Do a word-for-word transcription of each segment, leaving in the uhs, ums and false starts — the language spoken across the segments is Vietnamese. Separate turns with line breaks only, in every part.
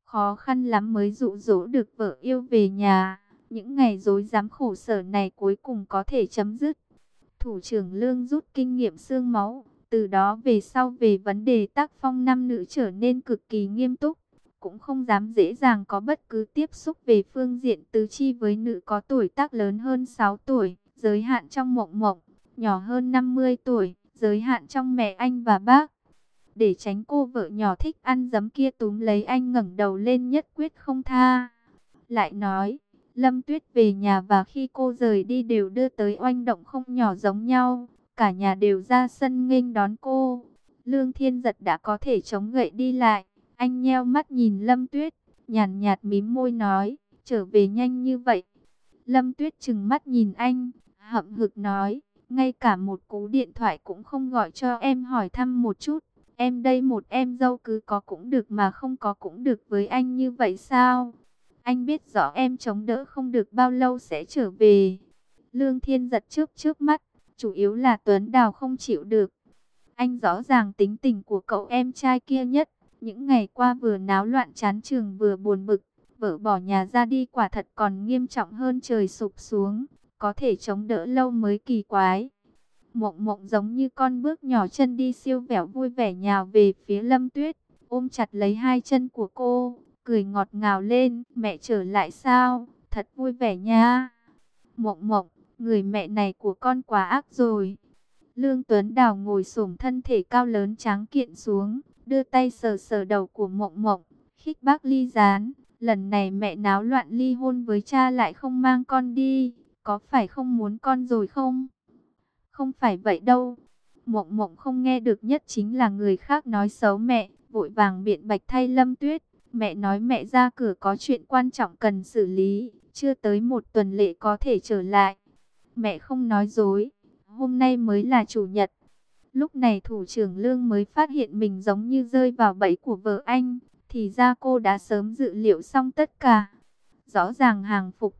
khó khăn lắm mới dụ dỗ được vợ yêu về nhà. Những ngày rối rắm khổ sở này cuối cùng có thể chấm dứt. Thủ trưởng Lương rút kinh nghiệm xương máu, từ đó về sau về vấn đề tác phong nam nữ trở nên cực kỳ nghiêm túc, cũng không dám dễ dàng có bất cứ tiếp xúc về phương diện tứ chi với nữ có tuổi tác lớn hơn sáu tuổi, giới hạn trong Mộng Mộng, nhỏ hơn năm mươi tuổi, giới hạn trong mẹ anh và bác. Để tránh cô vợ nhỏ thích ăn dấm kia túm lấy anh ngẩng đầu lên nhất quyết không tha. Lại nói, Lâm Tuyết về nhà và khi cô rời đi đều đưa tới oanh động không nhỏ giống nhau. Cả nhà đều ra sân nghênh đón cô. Lương Thiên Giật đã có thể chống gậy đi lại. Anh nheo mắt nhìn Lâm Tuyết, nhàn nhạt mím môi nói, trở về nhanh như vậy. Lâm Tuyết trừng mắt nhìn anh, hậm hực nói, ngay cả một cú điện thoại cũng không gọi cho em hỏi thăm một chút. Em đây một em dâu cứ có cũng được mà không có cũng được với anh như vậy sao? Anh biết rõ em chống đỡ không được bao lâu sẽ trở về. Lương Thiên Giật chớp chớp mắt, chủ yếu là Tuấn Đào không chịu được. Anh rõ ràng tính tình của cậu em trai kia nhất. Những ngày qua vừa náo loạn chán trường vừa buồn bực. Vợ bỏ nhà ra đi quả thật còn nghiêm trọng hơn trời sụp xuống. Có thể chống đỡ lâu mới kỳ quái. Mộng Mộng giống như con bước nhỏ chân đi siêu vẹo vui vẻ nhào về phía Lâm Tuyết, ôm chặt lấy hai chân của cô, cười ngọt ngào lên, mẹ trở lại sao, thật vui vẻ nha. Mộng Mộng, người mẹ này của con quá ác rồi. Lương Tuấn Đào ngồi xổm thân thể cao lớn tráng kiện xuống, đưa tay sờ sờ đầu của Mộng Mộng, khích bác ly gián, lần này mẹ náo loạn ly hôn với cha lại không mang con đi, có phải không muốn con rồi không? Không phải vậy đâu. Mộng Mộng không nghe được nhất chính là người khác nói xấu mẹ, vội vàng biện bạch thay Lâm Tuyết. Mẹ nói mẹ ra cửa có chuyện quan trọng cần xử lý, chưa tới một tuần lễ có thể trở lại. Mẹ không nói dối, hôm nay mới là chủ nhật. Lúc này thủ trưởng Lương mới phát hiện mình giống như rơi vào bẫy của vợ anh, thì ra cô đã sớm dự liệu xong tất cả. Rõ ràng hàng phục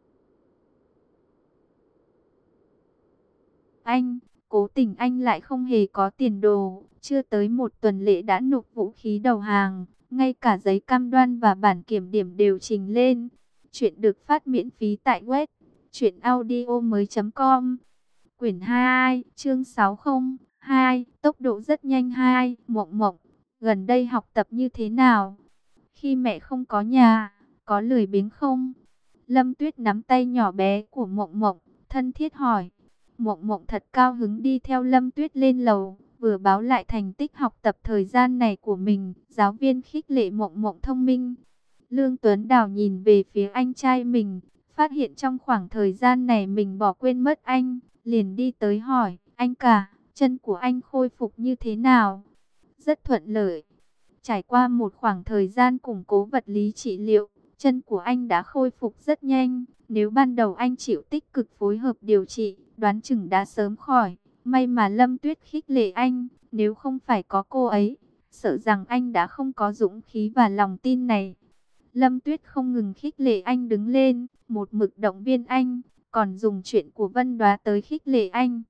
anh, cố tình anh lại không hề có tiền đồ, chưa tới một tuần lễ đã nộp vũ khí đầu hàng, ngay cả giấy cam đoan và bản kiểm điểm đều trình lên. Chuyện được phát miễn phí tại web truyệnaudiomoi chấm com. Quyển hai, chương sáu không hai, tốc độ rất nhanh hai, Mộng Mộng, gần đây học tập như thế nào? Khi mẹ không có nhà, có lười biếng không? Lâm Tuyết nắm tay nhỏ bé của Mộng Mộng, thân thiết hỏi. Mộng Mộng thật cao hứng đi theo Lâm Tuyết lên lầu, vừa báo lại thành tích học tập thời gian này của mình. Giáo viên khích lệ Mộng Mộng thông minh. Lương Tuấn Đào nhìn về phía anh trai mình, phát hiện trong khoảng thời gian này mình bỏ quên mất anh, liền đi tới hỏi, anh cả, chân của anh khôi phục như thế nào? Rất thuận lợi. Trải qua một khoảng thời gian củng cố vật lý trị liệu, chân của anh đã khôi phục rất nhanh. Nếu ban đầu anh chịu tích cực phối hợp điều trị, đoán chừng đã sớm khỏi. May mà Lâm Tuyết khích lệ anh, nếu không phải có cô ấy, sợ rằng anh đã không có dũng khí và lòng tin này. Lâm Tuyết không ngừng khích lệ anh đứng lên, một mực động viên anh, còn dùng chuyện của Vân Đoá tới khích lệ anh.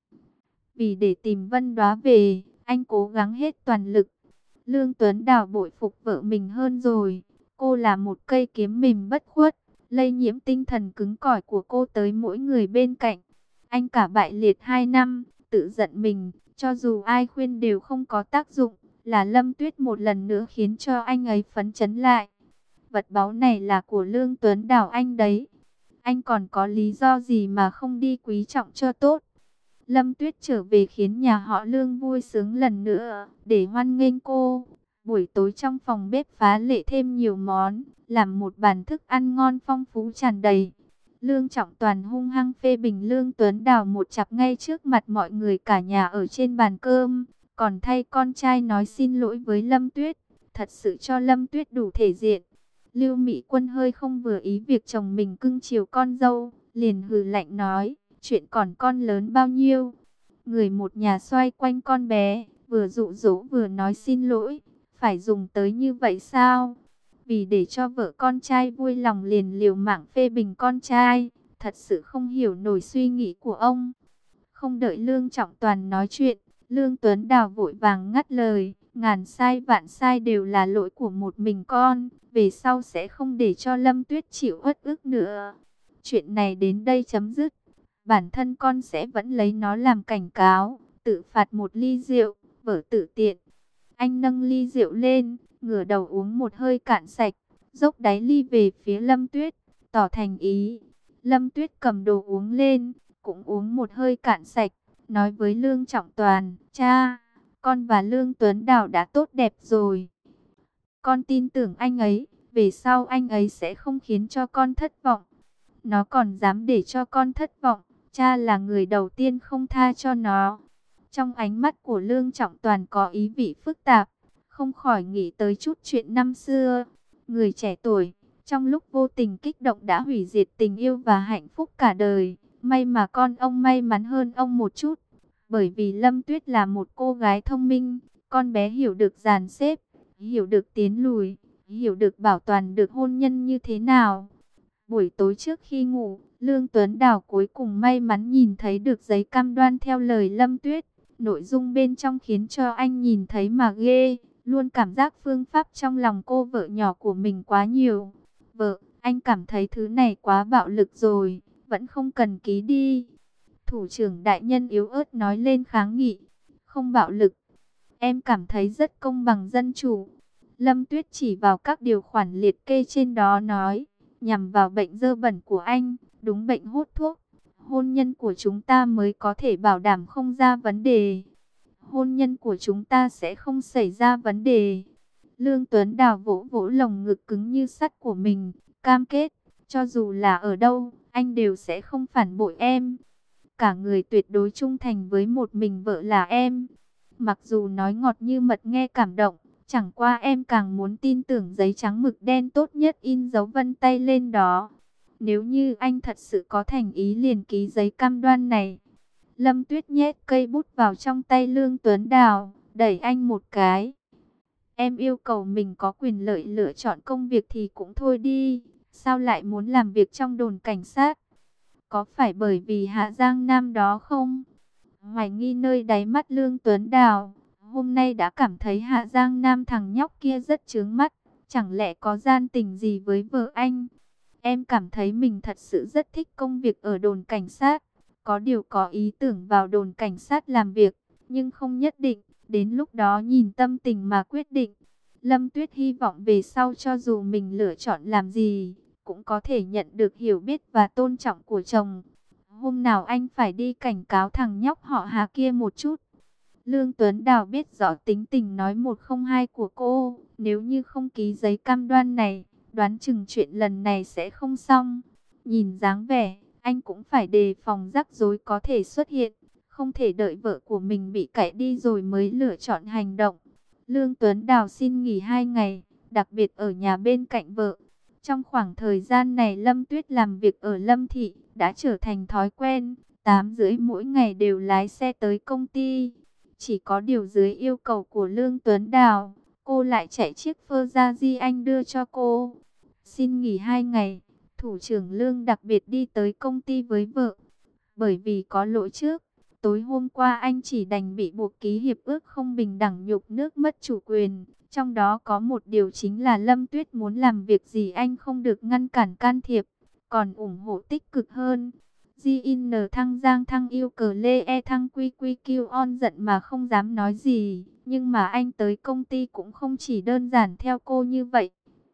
Vì để tìm Vân Đoá về, anh cố gắng hết toàn lực. Lương Tuấn Đào bội phục vợ mình hơn rồi. Cô là một cây kiếm mềm bất khuất, lây nhiễm tinh thần cứng cỏi của cô tới mỗi người bên cạnh. Anh cả bại liệt hai năm, tự giận mình, cho dù ai khuyên đều không có tác dụng, là Lâm Tuyết một lần nữa khiến cho anh ấy phấn chấn lại. Vật báu này là của Lương Tuấn Đào anh đấy. Anh còn có lý do gì mà không đi quý trọng cho tốt? Lâm Tuyết trở về khiến nhà họ Lương vui sướng lần nữa, để hoan nghênh cô. Buổi tối trong phòng bếp phá lệ thêm nhiều món, làm một bàn thức ăn ngon phong phú tràn đầy. Lương Trọng Toàn hung hăng phê bình Lương Tuấn Đào một chặp ngay trước mặt mọi người cả nhà ở trên bàn cơm, còn thay con trai nói xin lỗi với Lâm Tuyết, thật sự cho Lâm Tuyết đủ thể diện. Lưu Mỹ Quân hơi không vừa ý việc chồng mình cưng chiều con dâu, liền hừ lạnh nói, chuyện còn con lớn bao nhiêu. Người một nhà xoay quanh con bé, vừa dụ dỗ vừa nói xin lỗi, phải dùng tới như vậy sao? Vì để cho vợ con trai vui lòng liền liều mạng phê bình con trai, thật sự không hiểu nổi suy nghĩ của ông. Không đợi Lương Trọng Toàn nói chuyện, Lương Tuấn Đào vội vàng ngắt lời, ngàn sai vạn sai đều là lỗi của một mình con, về sau sẽ không để cho Lâm Tuyết chịu uất ức nữa. Chuyện này đến đây chấm dứt, bản thân con sẽ vẫn lấy nó làm cảnh cáo, tự phạt một ly rượu, vở tự tiện. Anh nâng ly rượu lên, ngửa đầu uống một hơi cạn sạch, dốc đáy ly về phía Lâm Tuyết, tỏ thành ý. Lâm Tuyết cầm đồ uống lên, cũng uống một hơi cạn sạch, nói với Lương Trọng Toàn, cha, con và Lương Tuấn Đào đã tốt đẹp rồi. Con tin tưởng anh ấy, về sau anh ấy sẽ không khiến cho con thất vọng. Nó còn dám để cho con thất vọng, cha là người đầu tiên không tha cho nó. Trong ánh mắt của Lương Trọng Toàn có ý vị phức tạp, không khỏi nghĩ tới chút chuyện năm xưa. Người trẻ tuổi, trong lúc vô tình kích động đã hủy diệt tình yêu và hạnh phúc cả đời. May mà con ông may mắn hơn ông một chút, bởi vì Lâm Tuyết là một cô gái thông minh, con bé hiểu được dàn xếp, hiểu được tiến lùi, hiểu được bảo toàn được hôn nhân như thế nào. Buổi tối trước khi ngủ, Lương Tuấn Đào cuối cùng may mắn nhìn thấy được giấy cam đoan theo lời Lâm Tuyết. Nội dung bên trong khiến cho anh nhìn thấy mà ghê, luôn cảm giác phương pháp trong lòng cô vợ nhỏ của mình quá nhiều. Vợ, anh cảm thấy thứ này quá bạo lực rồi, vẫn không cần ký đi. Thủ trưởng đại nhân yếu ớt nói lên kháng nghị. Không bạo lực, em cảm thấy rất công bằng dân chủ. Lâm Tuyết chỉ vào các điều khoản liệt kê trên đó nói, nhằm vào bệnh dơ bẩn của anh, đúng bệnh hút thuốc. Hôn nhân của chúng ta mới có thể bảo đảm không ra vấn đề. Hôn nhân của chúng ta sẽ không xảy ra vấn đề. Lương Tuấn Đào vỗ vỗ lồng ngực cứng như sắt của mình, cam kết, cho dù là ở đâu, anh đều sẽ không phản bội em. Cả người tuyệt đối trung thành với một mình vợ là em. Mặc dù nói ngọt như mật nghe cảm động, chẳng qua em càng muốn tin tưởng giấy trắng mực đen tốt nhất in dấu vân tay lên đó. Nếu như anh thật sự có thành ý liền ký giấy cam đoan này. Lâm Tuyết nhét cây bút vào trong tay Lương Tuấn Đào, đẩy anh một cái. Em yêu cầu mình có quyền lợi lựa chọn công việc thì cũng thôi đi. Sao lại muốn làm việc trong đồn cảnh sát? Có phải bởi vì Hạ Giang Nam đó không? Hoài nghi nơi đáy mắt Lương Tuấn Đào. Hôm nay đã cảm thấy Hạ Giang Nam thằng nhóc kia rất chướng mắt. Chẳng lẽ có gian tình gì với vợ anh? Em cảm thấy mình thật sự rất thích công việc ở đồn cảnh sát. Có điều có ý tưởng vào đồn cảnh sát làm việc, nhưng không nhất định. Đến lúc đó nhìn tâm tình mà quyết định. Lâm Tuyết hy vọng về sau cho dù mình lựa chọn làm gì, cũng có thể nhận được hiểu biết và tôn trọng của chồng. Hôm nào anh phải đi cảnh cáo thằng nhóc họ Hà kia một chút. Lương Tuấn Đào biết rõ tính tình nói một không hai của cô. Nếu như không ký giấy cam đoan này, đoán chừng chuyện lần này sẽ không xong. Nhìn dáng vẻ, anh cũng phải đề phòng rắc rối có thể xuất hiện. Không thể đợi vợ của mình bị cãi đi rồi mới lựa chọn hành động. Lương Tuấn Đào xin nghỉ hai ngày, đặc biệt ở nhà bên cạnh vợ. Trong khoảng thời gian này Lâm Tuyết làm việc ở Lâm Thị đã trở thành thói quen. Tám rưỡi mỗi ngày đều lái xe tới công ty. Chỉ có điều dưới yêu cầu của Lương Tuấn Đào, cô lại chạy chiếc Ferrari anh đưa cho cô. Xin nghỉ hai ngày, thủ trưởng Lương đặc biệt đi tới công ty với vợ. Bởi vì có lỗi trước, tối hôm qua anh chỉ đành bị buộc ký hiệp ước không bình đẳng nhục nước mất chủ quyền. Trong đó có một điều chính là Lâm Tuyết muốn làm việc gì anh không được ngăn cản can thiệp, còn ủng hộ tích cực hơn. giê en thăng Giang thăng yêu cờ lê e thăng quy quy kêu on giận mà không dám nói gì. Nhưng mà anh tới công ty cũng không chỉ đơn giản theo cô như vậy.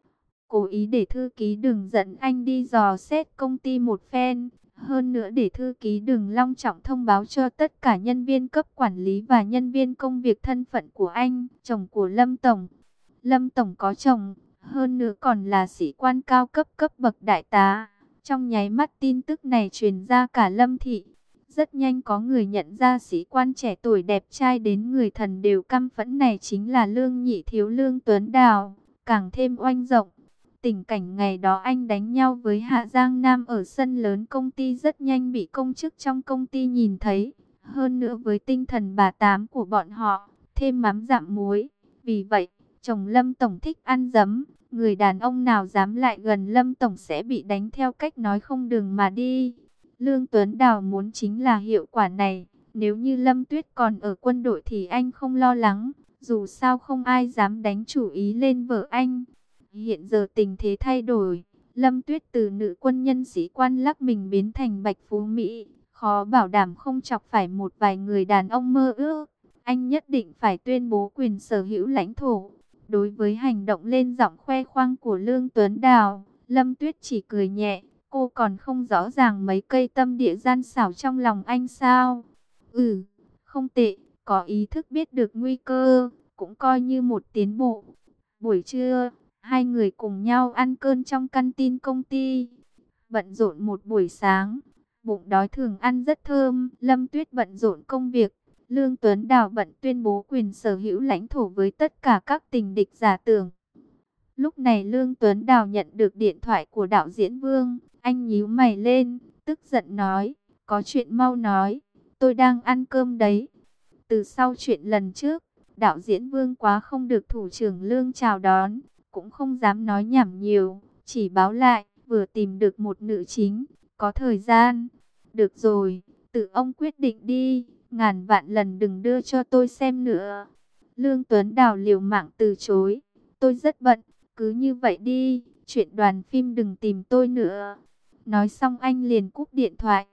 Cố ý để thư ký đừng dẫn anh đi dò xét công ty một phen. Hơn nữa để thư ký đừng long trọng thông báo cho tất cả nhân viên cấp quản lý và nhân viên công việc thân phận của anh, chồng của Lâm Tổng. Lâm Tổng có chồng, hơn nữa còn là sĩ quan cao cấp cấp bậc đại tá. Trong nháy mắt tin tức này truyền ra cả Lâm Thị. Rất nhanh có người nhận ra sĩ quan trẻ tuổi đẹp trai đến người thần đều căm phẫn này chính là Lương Nhị Thiếu Lương Tuấn Đào, càng thêm oanh rộng. Tình cảnh ngày đó anh đánh nhau với Hạ Giang Nam ở sân lớn công ty rất nhanh bị công chức trong công ty nhìn thấy. Hơn nữa với tinh thần bà tám của bọn họ, thêm mắm dặm muối. Vì vậy, chồng Lâm Tổng thích ăn dấm. Người đàn ông nào dám lại gần Lâm Tổng sẽ bị đánh theo cách nói không đường mà đi. Lương Tuấn Đào muốn chính là hiệu quả này. Nếu như Lâm Tuyết còn ở quân đội thì anh không lo lắng. Dù sao không ai dám đánh chủ ý lên vợ anh. Hiện giờ tình thế thay đổi, Lâm Tuyết từ nữ quân nhân sĩ quan lắc mình biến thành Bạch Phú Mỹ, khó bảo đảm không chọc phải một vài người đàn ông mơ ước. Anh nhất định phải tuyên bố quyền sở hữu lãnh thổ. Đối với hành động lên giọng khoe khoang của Lương Tuấn Đào, Lâm Tuyết chỉ cười nhẹ. Cô còn không rõ ràng mấy cây tâm địa gian xảo trong lòng anh sao? Ừ, không tệ, có ý thức biết được nguy cơ, cũng coi như một tiến bộ. Buổi trưa, hai người cùng nhau ăn cơm trong căn tin công ty. Bận rộn một buổi sáng, bụng đói thường ăn rất thơm. Lâm Tuyết bận rộn công việc, Lương Tuấn Đào bận tuyên bố quyền sở hữu lãnh thổ với tất cả các tình địch giả tưởng. Lúc này Lương Tuấn Đào nhận được điện thoại của đạo diễn Vương. Anh nhíu mày lên, tức giận nói, có chuyện mau nói, tôi đang ăn cơm đấy. Từ sau chuyện lần trước, đạo diễn Vương quá không được thủ trưởng Lương chào đón, cũng không dám nói nhảm nhiều, chỉ báo lại, vừa tìm được một nữ chính, có thời gian. Được rồi, tự ông quyết định đi, ngàn vạn lần đừng đưa cho tôi xem nữa. Lương Tuấn Đào liều mạng từ chối, tôi rất bận, cứ như vậy đi, chuyện đoàn phim đừng tìm tôi nữa. Nói xong anh liền cúp điện thoại.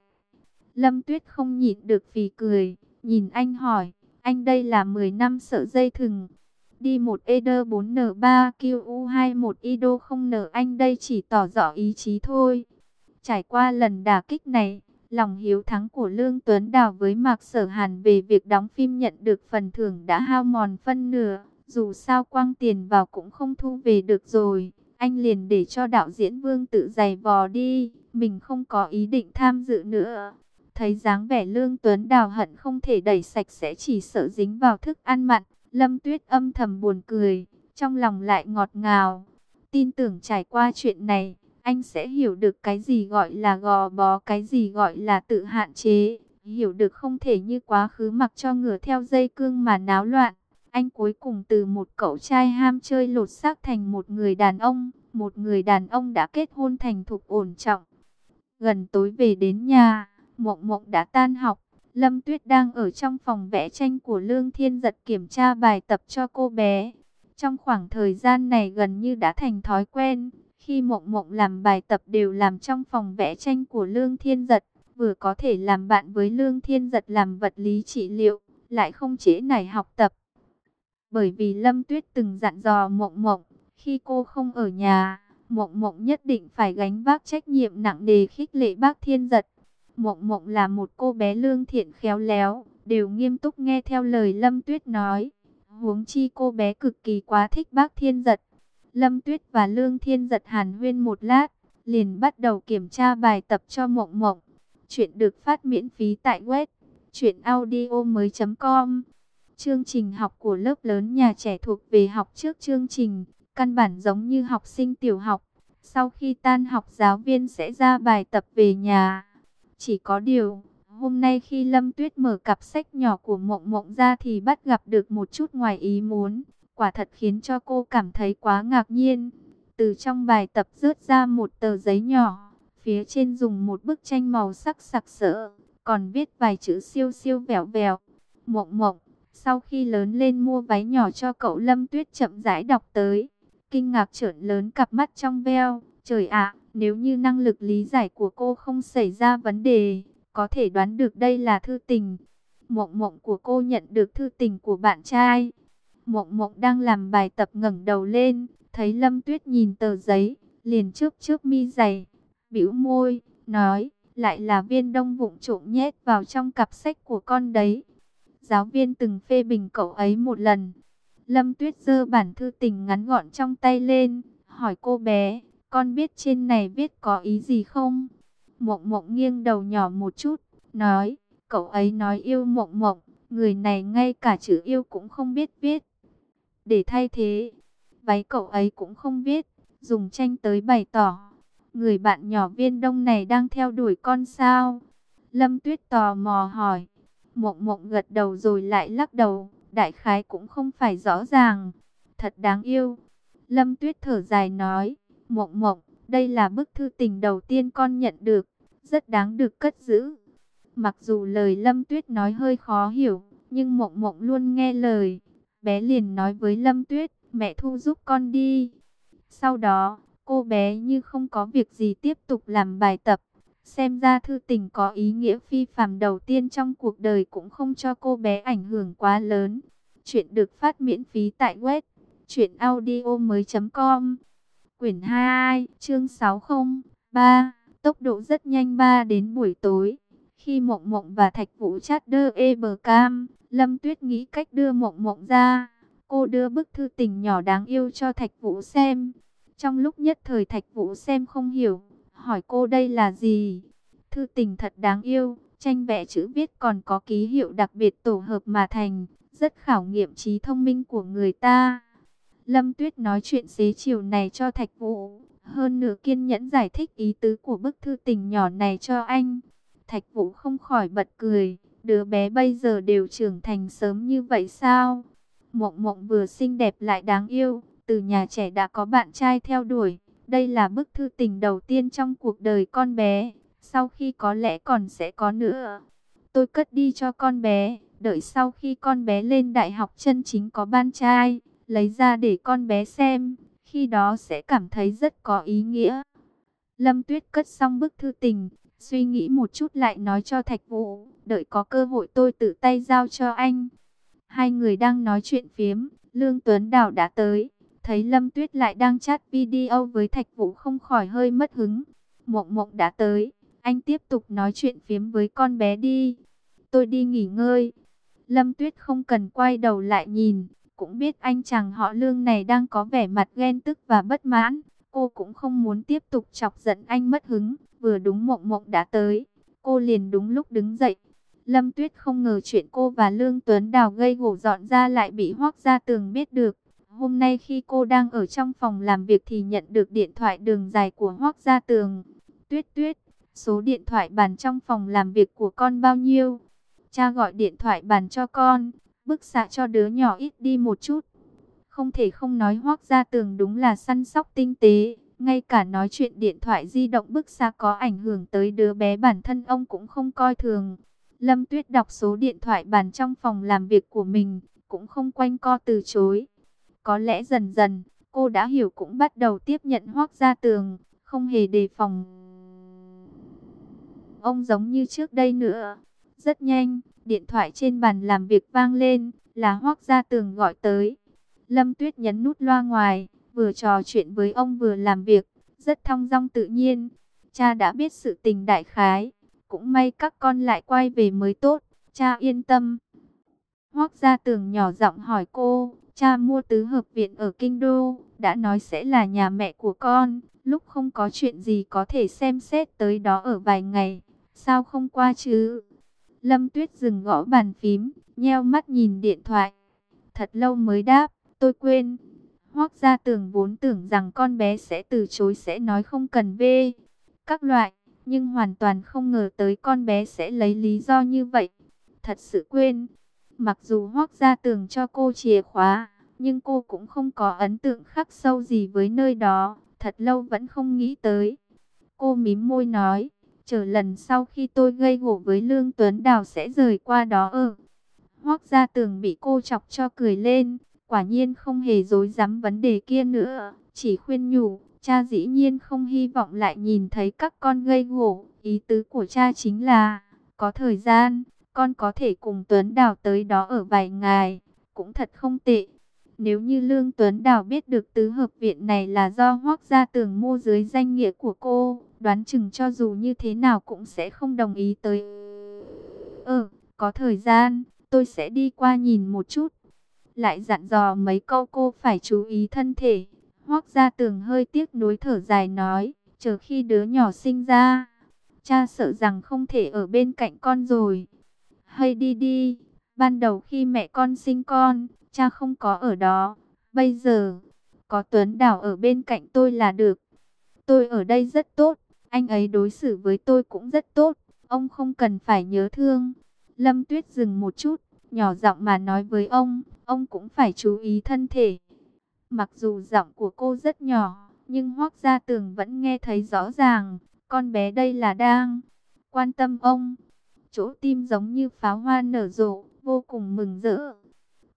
Lâm Tuyết không nhịn được phì cười, nhìn anh hỏi, anh đây là mười năm sợ dây thừng. Đi một E D bốn N ba Q U hai một I D O không N, anh đây chỉ tỏ rõ ý chí thôi. Trải qua lần đả kích này, lòng hiếu thắng của Lương Tuấn Đào với Mạc Sở Hàn về việc đóng phim nhận được phần thưởng đã hao mòn phân nửa. Dù sao quăng tiền vào cũng không thu về được rồi. Anh liền để cho đạo diễn Vương tự giày vò đi, mình không có ý định tham dự nữa. Thấy dáng vẻ Lương Tuấn Đào hận không thể đẩy sạch sẽ, chỉ sợ dính vào thức ăn mặn, Lâm Tuyết âm thầm buồn cười, trong lòng lại ngọt ngào. Tin tưởng trải qua chuyện này, anh sẽ hiểu được cái gì gọi là gò bó, cái gì gọi là tự hạn chế, hiểu được không thể như quá khứ mặc cho ngựa theo dây cương mà náo loạn. Anh cuối cùng từ một cậu trai ham chơi lột xác thành một người đàn ông, một người đàn ông đã kết hôn thành thục ổn trọng. Gần tối về đến nhà, Mộng Mộng đã tan học, Lâm Tuyết đang ở trong phòng vẽ tranh của Lương Thiên Giật kiểm tra bài tập cho cô bé. Trong khoảng thời gian này gần như đã thành thói quen, khi Mộng Mộng làm bài tập đều làm trong phòng vẽ tranh của Lương Thiên Giật, vừa có thể làm bạn với Lương Thiên Giật làm vật lý trị liệu, lại không trễ nải học tập. Bởi vì Lâm Tuyết từng dặn dò Mộng Mộng, khi cô không ở nhà, Mộng Mộng nhất định phải gánh vác trách nhiệm nặng nề khích lệ bác Thiên Giật. Mộng Mộng là một cô bé lương thiện khéo léo, đều nghiêm túc nghe theo lời Lâm Tuyết nói. Huống chi cô bé cực kỳ quá thích bác Thiên Giật. Lâm Tuyết và Lương Thiên Giật hàn huyên một lát, liền bắt đầu kiểm tra bài tập cho Mộng Mộng. Chuyện được phát miễn phí tại web truyện audio mới chấm com. Chương trình học của lớp lớn nhà trẻ thuộc về học trước chương trình, căn bản giống như học sinh tiểu học. Sau khi tan học giáo viên sẽ ra bài tập về nhà. Chỉ có điều, hôm nay khi Lâm Tuyết mở cặp sách nhỏ của Mộng Mộng ra thì bắt gặp được một chút ngoài ý muốn. Quả thật khiến cho cô cảm thấy quá ngạc nhiên. Từ trong bài tập rớt ra một tờ giấy nhỏ, phía trên dùng một bức tranh màu sắc sặc sỡ, còn viết vài chữ siêu siêu vẹo vẹo. Mộng Mộng, sau khi lớn lên mua váy nhỏ cho cậu. Lâm Tuyết chậm rãi đọc tới, kinh ngạc trợn lớn cặp mắt trong veo. Trời ạ, nếu như năng lực lý giải của cô không xảy ra vấn đề, có thể đoán được đây là thư tình. Mộng Mộng của cô nhận được thư tình của bạn trai. Mộng Mộng đang làm bài tập ngẩng đầu lên, thấy Lâm Tuyết nhìn tờ giấy, liền chớp chớp mi dày, bĩu môi, nói, lại là viên đông vụng trộm nhét vào trong cặp sách của con đấy. Giáo viên từng phê bình cậu ấy một lần. Lâm Tuyết giơ bản thư tình ngắn gọn trong tay lên, hỏi cô bé, con biết trên này viết có ý gì không? Mộng Mộng nghiêng đầu nhỏ một chút, nói, cậu ấy nói yêu Mộng Mộng, người này ngay cả chữ yêu cũng không biết viết. Để thay thế, váy cậu ấy cũng không viết, dùng tranh tới bày tỏ. Người bạn nhỏ viên đông này đang theo đuổi con sao? Lâm Tuyết tò mò hỏi. Mộng Mộng gật đầu rồi lại lắc đầu, đại khái cũng không phải rõ ràng. Thật đáng yêu. Lâm Tuyết thở dài nói, Mộng Mộng, đây là bức thư tình đầu tiên con nhận được, rất đáng được cất giữ. Mặc dù lời Lâm Tuyết nói hơi khó hiểu, nhưng Mộng Mộng luôn nghe lời. bé liền nói với Lâm Tuyết, mẹ thu giúp con đi. Sau đó, cô bé như không có việc gì tiếp tục làm bài tập. Xem ra thư tình có ý nghĩa phi phàm đầu tiên trong cuộc đời cũng không cho cô bé ảnh hưởng quá lớn. Chuyện được phát miễn phí tại web truyện audio mới chấm com. Quyển hai, chương sáu không ba. Tốc độ rất nhanh. Ba đến buổi tối, khi Mộng Mộng và Thạch Vũ chat đơ e bờ cam, Lâm Tuyết nghĩ cách đưa Mộng Mộng ra. Cô đưa bức thư tình nhỏ đáng yêu cho Thạch Vũ xem. Trong lúc nhất thời Thạch Vũ xem không hiểu, hỏi cô đây là gì. Thư tình thật đáng yêu, tranh vẽ chữ viết còn có ký hiệu đặc biệt tổ hợp mà thành, rất khảo nghiệm trí thông minh của người ta. Lâm Tuyết nói chuyện xế chiều này cho Thạch Vũ, hơn nữa kiên nhẫn giải thích ý tứ của bức thư tình nhỏ này cho anh. Thạch Vũ không khỏi bật cười, đứa bé bây giờ đều trưởng thành sớm như vậy sao? Mộng Mộng vừa xinh đẹp lại đáng yêu, từ nhà trẻ đã có bạn trai theo đuổi. Đây là bức thư tình đầu tiên trong cuộc đời con bé, sau khi có lẽ còn sẽ có nữa. Tôi cất đi cho con bé, đợi sau khi con bé lên đại học chân chính có bạn trai, lấy ra để con bé xem, khi đó sẽ cảm thấy rất có ý nghĩa. Lâm Tuyết cất xong bức thư tình, suy nghĩ một chút lại nói cho Thạch Vũ, đợi có cơ hội tôi tự tay giao cho anh. Hai người đang nói chuyện phiếm, Lương Tuấn Đào đã tới, thấy Lâm Tuyết lại đang chat video với Thạch Vũ không khỏi hơi mất hứng. Mộng Mộng đã tới, anh tiếp tục nói chuyện phiếm với con bé đi. Tôi đi nghỉ ngơi. Lâm Tuyết không cần quay đầu lại nhìn, cũng biết anh chàng họ Lương này đang có vẻ mặt ghen tức và bất mãn. Cô cũng không muốn tiếp tục chọc giận anh mất hứng. Vừa đúng Mộng Mộng đã tới, cô liền đúng lúc đứng dậy. Lâm Tuyết không ngờ chuyện cô và Lương Tuấn Đào gây gổ dọn ra lại bị Hoắc Gia Tường biết được. Hôm nay khi cô đang ở trong phòng làm việc thì nhận được điện thoại đường dài của Hoắc Gia Tường. Tuyết Tuyết, số điện thoại bàn trong phòng làm việc của con bao nhiêu? Cha gọi điện thoại bàn cho con, bức xạ cho đứa nhỏ ít đi một chút. Không thể không nói Hoắc Gia Tường đúng là săn sóc tinh tế. Ngay cả nói chuyện điện thoại di động bức xạ có ảnh hưởng tới đứa bé bản thân ông cũng không coi thường. Lâm Tuyết đọc số điện thoại bàn trong phòng làm việc của mình, cũng không quanh co từ chối. Có lẽ dần dần, cô đã hiểu cũng bắt đầu tiếp nhận Hoắc Gia Tường, không hề đề phòng ông giống như trước đây nữa. Rất nhanh, điện thoại trên bàn làm việc vang lên, là Hoắc Gia Tường gọi tới. Lâm Tuyết nhấn nút loa ngoài, vừa trò chuyện với ông vừa làm việc, rất thong dong tự nhiên. Cha đã biết sự tình đại khái, cũng may các con lại quay về mới tốt, cha yên tâm. Hoắc Gia Tường nhỏ giọng hỏi cô, cha mua tứ hợp viện ở Kinh Đô, đã nói sẽ là nhà mẹ của con, lúc không có chuyện gì có thể xem xét tới đó ở vài ngày, sao không qua chứ? Lâm Tuyết dừng gõ bàn phím, nheo mắt nhìn điện thoại, thật lâu mới đáp, tôi quên. Hoắc Gia Tường vốn tưởng rằng con bé sẽ từ chối, sẽ nói không cần về các loại, nhưng hoàn toàn không ngờ tới con bé sẽ lấy lý do như vậy. Thật sự quên. Mặc dù Hoắc Gia Tường cho cô chìa khóa, nhưng cô cũng không có ấn tượng khắc sâu gì với nơi đó, thật lâu vẫn không nghĩ tới. Cô mím môi nói, chờ lần sau khi tôi gây gổ với Lương Tuấn Đào sẽ rời qua đó ở. Hoắc Gia Tường bị cô chọc cho cười lên, quả nhiên không hề dối dám vấn đề kia nữa, chỉ khuyên nhủ, cha dĩ nhiên không hy vọng lại nhìn thấy các con gây gổ, ý tứ của cha chính là, có thời gian, con có thể cùng Tuấn Đào tới đó ở vài ngày, cũng thật không tệ. Nếu như Lương Tuấn Đào biết được tứ hợp viện này là do Hoắc Gia Tường mua dưới danh nghĩa của cô, đoán chừng cho dù như thế nào cũng sẽ không đồng ý tới. Ờ, có thời gian, tôi sẽ đi qua nhìn một chút. Lại dặn dò mấy câu cô phải chú ý thân thể. Hoắc Gia Tường hơi tiếc nuối thở dài nói, chờ khi đứa nhỏ sinh ra, cha sợ rằng không thể ở bên cạnh con rồi. Hay đi đi, ban đầu khi mẹ con sinh con, cha không có ở đó. Bây giờ, có Tuấn Đào ở bên cạnh tôi là được. Tôi ở đây rất tốt, anh ấy đối xử với tôi cũng rất tốt. Ông không cần phải nhớ thương. Lâm Tuyết dừng một chút, nhỏ giọng mà nói với ông, ông cũng phải chú ý thân thể. Mặc dù giọng của cô rất nhỏ, nhưng Hoắc Gia Tường vẫn nghe thấy rõ ràng, con bé đây là đang quan tâm ông. Chỗ tim giống như pháo hoa nở rộ, vô cùng mừng rỡ.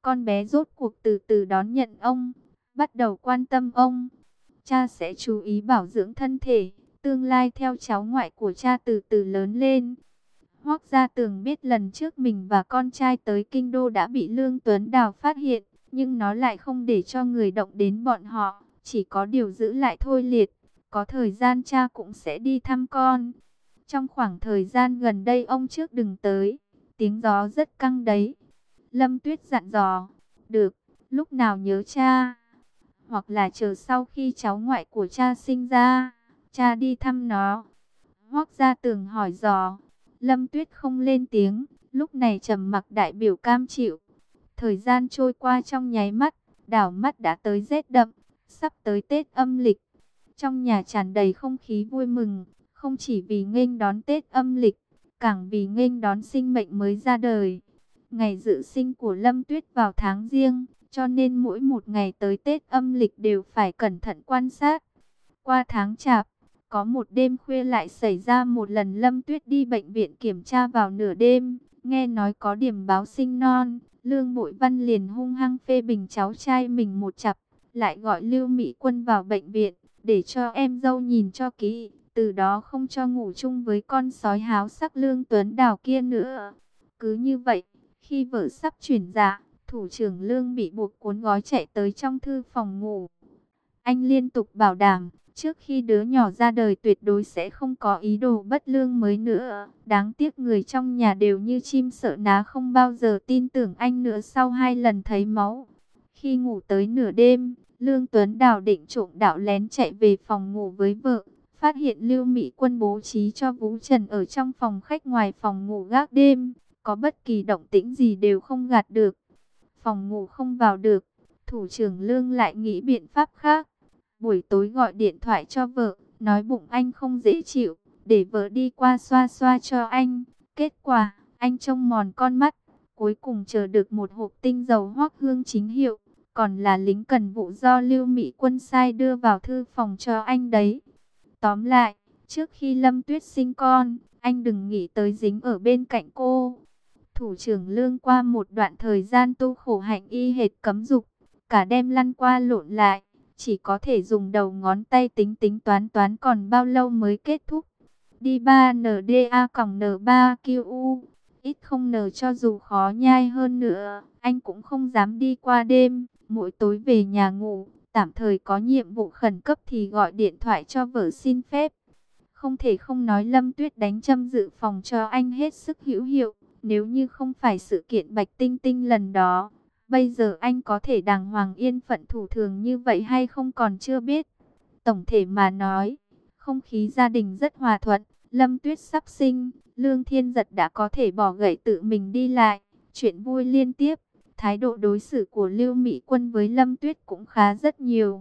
con bé rốt cuộc từ từ đón nhận ông, bắt đầu quan tâm ông. Cha sẽ chú ý bảo dưỡng thân thể, tương lai theo cháu ngoại của cha từ từ lớn lên. Hoắc Gia Tường biết lần trước mình và con trai tới Kinh Đô đã bị Lương Tuấn Đào phát hiện, nhưng nó lại không để cho người động đến bọn họ, chỉ có điều giữ lại Thôi Liệt. Có thời gian cha cũng sẽ đi thăm con. Trong khoảng thời gian gần đây ông trước đừng tới, tiếng gió rất căng đấy. Lâm Tuyết dặn dò, được, lúc nào nhớ cha, hoặc là chờ sau khi cháu ngoại của cha sinh ra, cha đi thăm nó. Hoắc Gia Tường hỏi dò. Lâm Tuyết không lên tiếng, lúc này trầm mặc đại biểu cam chịu. Thời gian trôi qua trong nháy mắt, đảo mắt đã tới rét đậm, sắp tới Tết âm lịch. Trong nhà tràn đầy không khí vui mừng, không chỉ vì nghênh đón Tết âm lịch, càng vì nghênh đón sinh mệnh mới ra đời. Ngày dự sinh của Lâm Tuyết vào tháng Giêng, cho nên mỗi một ngày tới Tết âm lịch đều phải cẩn thận quan sát. Qua tháng Chạp, có một đêm khuya lại xảy ra một lần Lâm Tuyết đi bệnh viện kiểm tra vào nửa đêm, nghe nói có điểm báo sinh non, Lương Bội Văn liền hung hăng phê bình cháu trai mình một chặp, lại gọi Lưu Mỹ Quân vào bệnh viện, để cho em dâu nhìn cho kỹ, từ đó không cho ngủ chung với con sói háo sắc Lương Tuấn Đào kia nữa. Cứ như vậy, khi vợ sắp chuyển dạ, thủ trưởng Lương bị buộc cuốn gói chạy tới trong thư phòng ngủ. Anh liên tục bảo đảm, trước khi đứa nhỏ ra đời tuyệt đối sẽ không có ý đồ bất lương mới nữa. Đáng tiếc người trong nhà đều như chim sợ ná, không bao giờ tin tưởng anh nữa sau hai lần thấy máu. Khi ngủ tới nửa đêm, Lương Tuấn Đào định trộm đạo lén chạy về phòng ngủ với vợ. Phát hiện Lưu Mỹ Quân bố trí cho Vũ Trần ở trong phòng khách ngoài phòng ngủ gác đêm. Có bất kỳ động tĩnh gì đều không gạt được. Phòng ngủ không vào được, thủ trưởng Lương lại nghĩ biện pháp khác. Buổi tối gọi điện thoại cho vợ, nói bụng anh không dễ chịu, để vợ đi qua xoa xoa cho anh. Kết quả, anh trông mòn con mắt, cuối cùng chờ được một hộp tinh dầu Hoắc Hương chính hiệu, còn là lính cần vụ do Lưu Mỹ Quân sai đưa vào thư phòng cho anh đấy. Tóm lại, trước khi Lâm Tuyết sinh con, anh đừng nghĩ tới dính ở bên cạnh cô. Thủ trưởng Lương qua một đoạn thời gian tu khổ hạnh y hệt cấm dục, cả đêm lăn qua lộn lại, chỉ có thể dùng đầu ngón tay tính tính toán toán còn bao lâu mới kết thúc. Đi ba N D A còng N ba Q U, ít không N cho dù khó nhai hơn nữa, anh cũng không dám đi qua đêm. Mỗi tối về nhà ngủ, tạm thời có nhiệm vụ khẩn cấp thì gọi điện thoại cho vợ xin phép. Không thể không nói Lâm Tuyết đánh châm dự phòng cho anh hết sức hữu hiệu. Nếu như không phải sự kiện Bạch Tinh Tinh lần đó, bây giờ anh có thể đàng hoàng yên phận thủ thường như vậy hay không còn chưa biết. Tổng thể mà nói, không khí gia đình rất hòa thuận. Lâm Tuyết sắp sinh, Lương Thiên Giật đã có thể bỏ gậy tự mình đi lại. Chuyện vui liên tiếp, thái độ đối xử của Lưu Mỹ Quân với Lâm Tuyết cũng khá rất nhiều.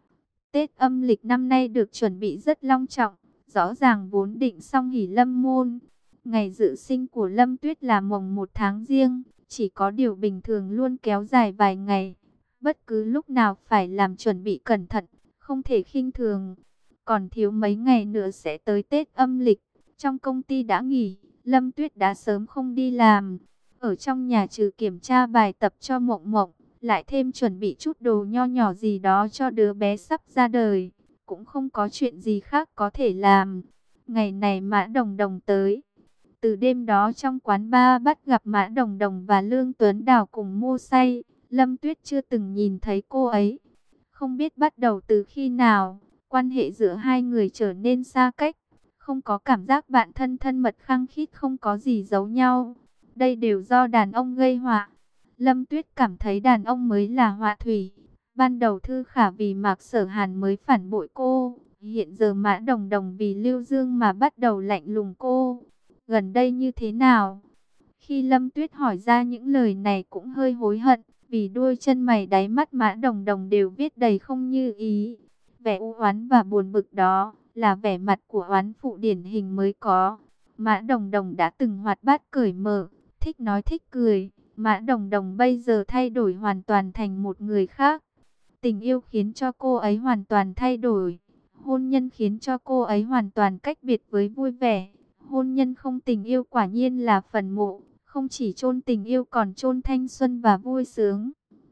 Tết âm lịch năm nay được chuẩn bị rất long trọng, rõ ràng vốn định xong hỷ lâm môn. Ngày dự sinh của Lâm Tuyết là mồng một tháng Giêng, chỉ có điều bình thường luôn kéo dài vài ngày. Bất cứ lúc nào phải làm chuẩn bị cẩn thận, không thể khinh thường. Còn thiếu mấy ngày nữa sẽ tới Tết âm lịch. Trong công ty đã nghỉ, Lâm Tuyết đã sớm không đi làm. Ở trong nhà trừ kiểm tra bài tập cho Mộng Mộng, lại thêm chuẩn bị chút đồ nho nhỏ gì đó cho đứa bé sắp ra đời. Cũng không có chuyện gì khác có thể làm. Ngày này Mã Đồng Đồng tới. Từ đêm đó trong quán bar bắt gặp Mã Đồng Đồng và Lương Tuấn Đào cùng mua say, Lâm Tuyết chưa từng nhìn thấy cô ấy. Không biết bắt đầu từ khi nào, quan hệ giữa hai người trở nên xa cách, không có cảm giác bạn thân thân mật khăng khít, không có gì giấu nhau. Đây đều do đàn ông gây họa. Lâm Tuyết cảm thấy đàn ông mới là họa thủy. Ban đầu Thư Khả vì Mạc Sở Hàn mới phản bội cô, hiện giờ Mã Đồng Đồng vì Lưu Dương mà bắt đầu lạnh lùng cô. Gần đây như thế nào? Khi Lâm Tuyết hỏi ra những lời này cũng hơi hối hận, vì đuôi chân mày đáy mắt Mã Đồng Đồng đều viết đầy không như ý. Vẻ u oán và buồn bực đó là vẻ mặt của oán phụ điển hình mới có. Mã Đồng Đồng đã từng hoạt bát cởi mở, thích nói thích cười. Mã Đồng Đồng bây giờ thay đổi hoàn toàn thành một người khác. Tình yêu khiến cho cô ấy hoàn toàn thay đổi. Hôn nhân khiến cho cô ấy hoàn toàn cách biệt với vui vẻ. Hôn nhân không tình yêu quả nhiên là phần mộ, không chỉ chôn tình yêu còn chôn thanh xuân và vui sướng.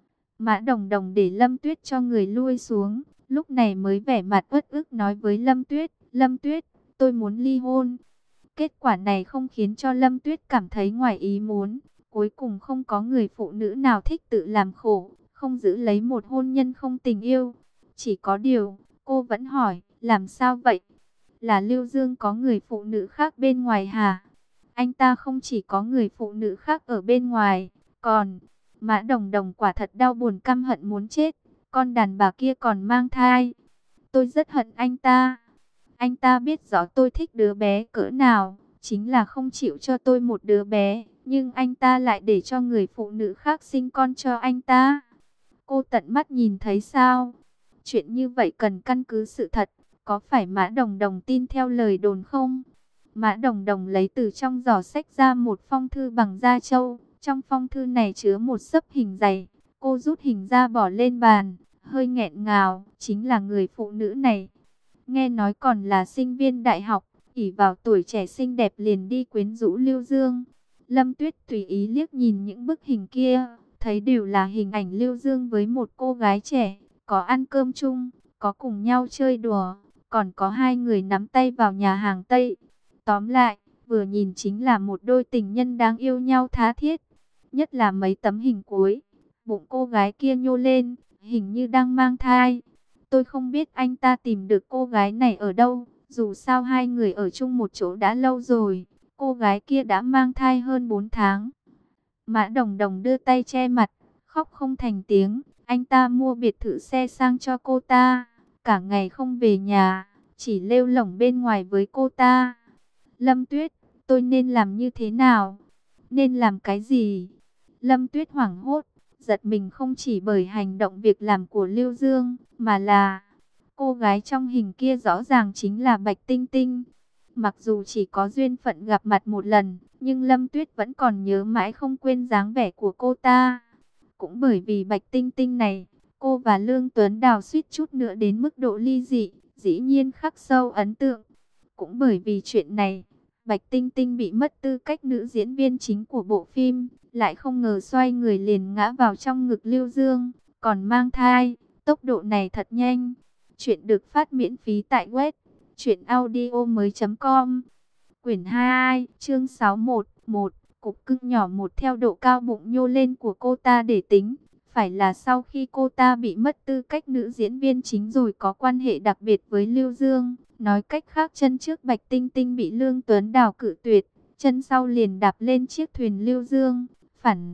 Mã Đồng Đồng để Lâm Tuyết cho người lui xuống, lúc này mới vẻ mặt uất ức nói với Lâm Tuyết, Lâm Tuyết, tôi muốn ly hôn. Kết quả này không khiến cho Lâm Tuyết cảm thấy ngoài ý muốn. Cuối cùng không có người phụ nữ nào thích tự làm khổ, không giữ lấy một hôn nhân không tình yêu. Chỉ có điều, cô vẫn hỏi, làm sao vậy? Là Lưu Dương có người phụ nữ khác bên ngoài hả? Anh ta không chỉ có người phụ nữ khác ở bên ngoài, còn... Mã Đồng Đồng quả thật đau buồn căm hận muốn chết, con đàn bà kia còn mang thai. Tôi rất hận anh ta. Anh ta biết rõ tôi thích đứa bé cỡ nào, chính là không chịu cho tôi một đứa bé, nhưng anh ta lại để cho người phụ nữ khác sinh con cho anh ta. Cô tận mắt nhìn thấy sao? Chuyện như vậy cần căn cứ sự thật, có phải Mã Đồng Đồng tin theo lời đồn không? Mã Đồng Đồng lấy từ trong giỏ sách ra một phong thư bằng da trâu. Trong phong thư này chứa một xấp hình dày. Cô rút hình ra bỏ lên bàn, hơi nghẹn ngào, chính là người phụ nữ này. Nghe nói còn là sinh viên đại học, ỷ vào tuổi trẻ xinh đẹp liền đi quyến rũ Lưu Dương. Lâm Tuyết tùy ý liếc nhìn những bức hình kia, thấy đều là hình ảnh Lưu Dương với một cô gái trẻ, có ăn cơm chung, có cùng nhau chơi đùa, còn có hai người nắm tay vào nhà hàng Tây. Tóm lại, vừa nhìn chính là một đôi tình nhân đáng yêu nhau tha thiết. Nhất là mấy tấm hình cuối, bụng cô gái kia nhô lên, hình như đang mang thai. Tôi không biết anh ta tìm được cô gái này ở đâu, dù sao hai người ở chung một chỗ đã lâu rồi. Cô gái kia đã mang thai hơn bốn tháng. Mã Đồng Đồng đưa tay che mặt, khóc không thành tiếng. Anh ta mua biệt thự xe sang cho cô ta, cả ngày không về nhà, chỉ lêu lổng bên ngoài với cô ta. Lâm Tuyết, tôi nên làm như thế nào? Nên làm cái gì? Lâm Tuyết hoảng hốt, giật mình không chỉ bởi hành động việc làm của Lưu Dương, mà là cô gái trong hình kia rõ ràng chính là Bạch Tinh Tinh. Mặc dù chỉ có duyên phận gặp mặt một lần, nhưng Lâm Tuyết vẫn còn nhớ mãi không quên dáng vẻ của cô ta. Cũng bởi vì Bạch Tinh Tinh này, cô và Lương Tuấn Đào suýt chút nữa đến mức độ ly dị, dĩ nhiên khắc sâu ấn tượng. Cũng bởi vì chuyện này, Bạch Tinh Tinh bị mất tư cách nữ diễn viên chính của bộ phim, lại không ngờ xoay người liền ngã vào trong ngực Lưu Dương, còn mang thai, tốc độ này thật nhanh. Chuyện được phát miễn phí tại web truyện audio mới chấm com. Quyển hai, chương sáu mươi mốt, cục cưng nhỏ một theo độ cao bụng nhô lên của cô ta để tính. Phải là sau khi cô ta bị mất tư cách nữ diễn viên chính rồi có quan hệ đặc biệt với Lưu Dương. Nói cách khác, chân trước Bạch Tinh Tinh bị Lương Tuấn Đào cự tuyệt, chân sau liền đạp lên chiếc thuyền Lưu Dương. Phản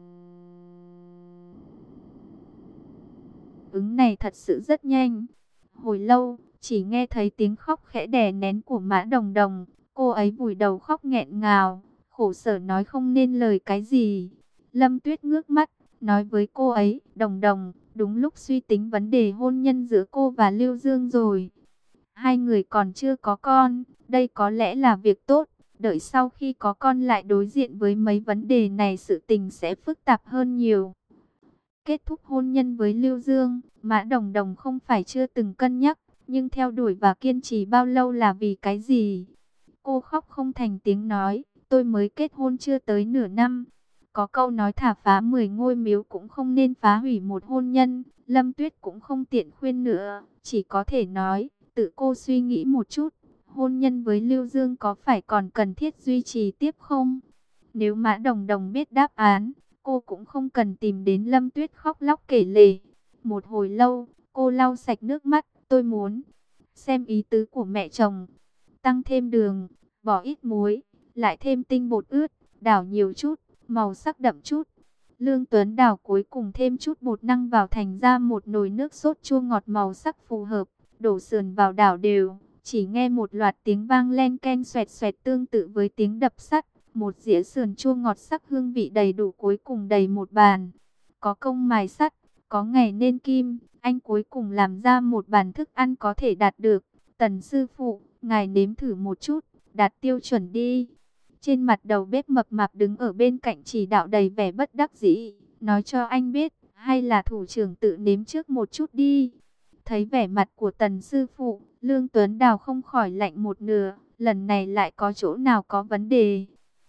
ứng này thật sự rất nhanh. Hồi lâu, chỉ nghe thấy tiếng khóc khẽ đè nén của Mã Đồng Đồng. Cô ấy vùi đầu khóc nghẹn ngào, khổ sở nói không nên lời cái gì. Lâm Tuyết ngước mắt, nói với cô ấy, Đồng Đồng, đúng lúc suy tính vấn đề hôn nhân giữa cô và Lưu Dương rồi. Hai người còn chưa có con, đây có lẽ là việc tốt. Đợi sau khi có con lại đối diện với mấy vấn đề này, sự tình sẽ phức tạp hơn nhiều. Kết thúc hôn nhân với Lưu Dương, Mã Đồng Đồng không phải chưa từng cân nhắc, nhưng theo đuổi và kiên trì bao lâu là vì cái gì? Cô khóc không thành tiếng nói, tôi mới kết hôn chưa tới nửa năm. Có câu nói thả phá mười ngôi miếu cũng không nên phá hủy một hôn nhân. Lâm Tuyết cũng không tiện khuyên nữa, chỉ có thể nói, tự cô suy nghĩ một chút. Hôn nhân với Lưu Dương có phải còn cần thiết duy trì tiếp không? Nếu Mã Đồng Đồng biết đáp án, cô cũng không cần tìm đến Lâm Tuyết khóc lóc kể lể. Một hồi lâu, cô lau sạch nước mắt, tôi muốn xem ý tứ của mẹ chồng. Tăng thêm đường, bỏ ít muối, lại thêm tinh bột ướt, đảo nhiều chút, màu sắc đậm chút. Lương Tuấn Đào cuối cùng thêm chút bột năng vào thành ra một nồi nước sốt chua ngọt màu sắc phù hợp, đổ sườn vào đảo đều. Chỉ nghe một loạt tiếng vang len keng xoẹt xoẹt tương tự với tiếng đập sắt. Một dĩa sườn chua ngọt sắc hương vị đầy đủ cuối cùng đầy một bàn. Có công mài sắt, có ngày nên kim, anh cuối cùng làm ra một bàn thức ăn có thể đạt được. Tần sư phụ, ngài nếm thử một chút, đạt tiêu chuẩn đi. Trên mặt đầu bếp mập mạp đứng ở bên cạnh chỉ đạo đầy vẻ bất đắc dĩ, nói cho anh biết, hay là thủ trưởng tự nếm trước một chút đi. Thấy vẻ mặt của tần sư phụ, Lương Tuấn Đào không khỏi lạnh một nửa, lần này lại có chỗ nào có vấn đề.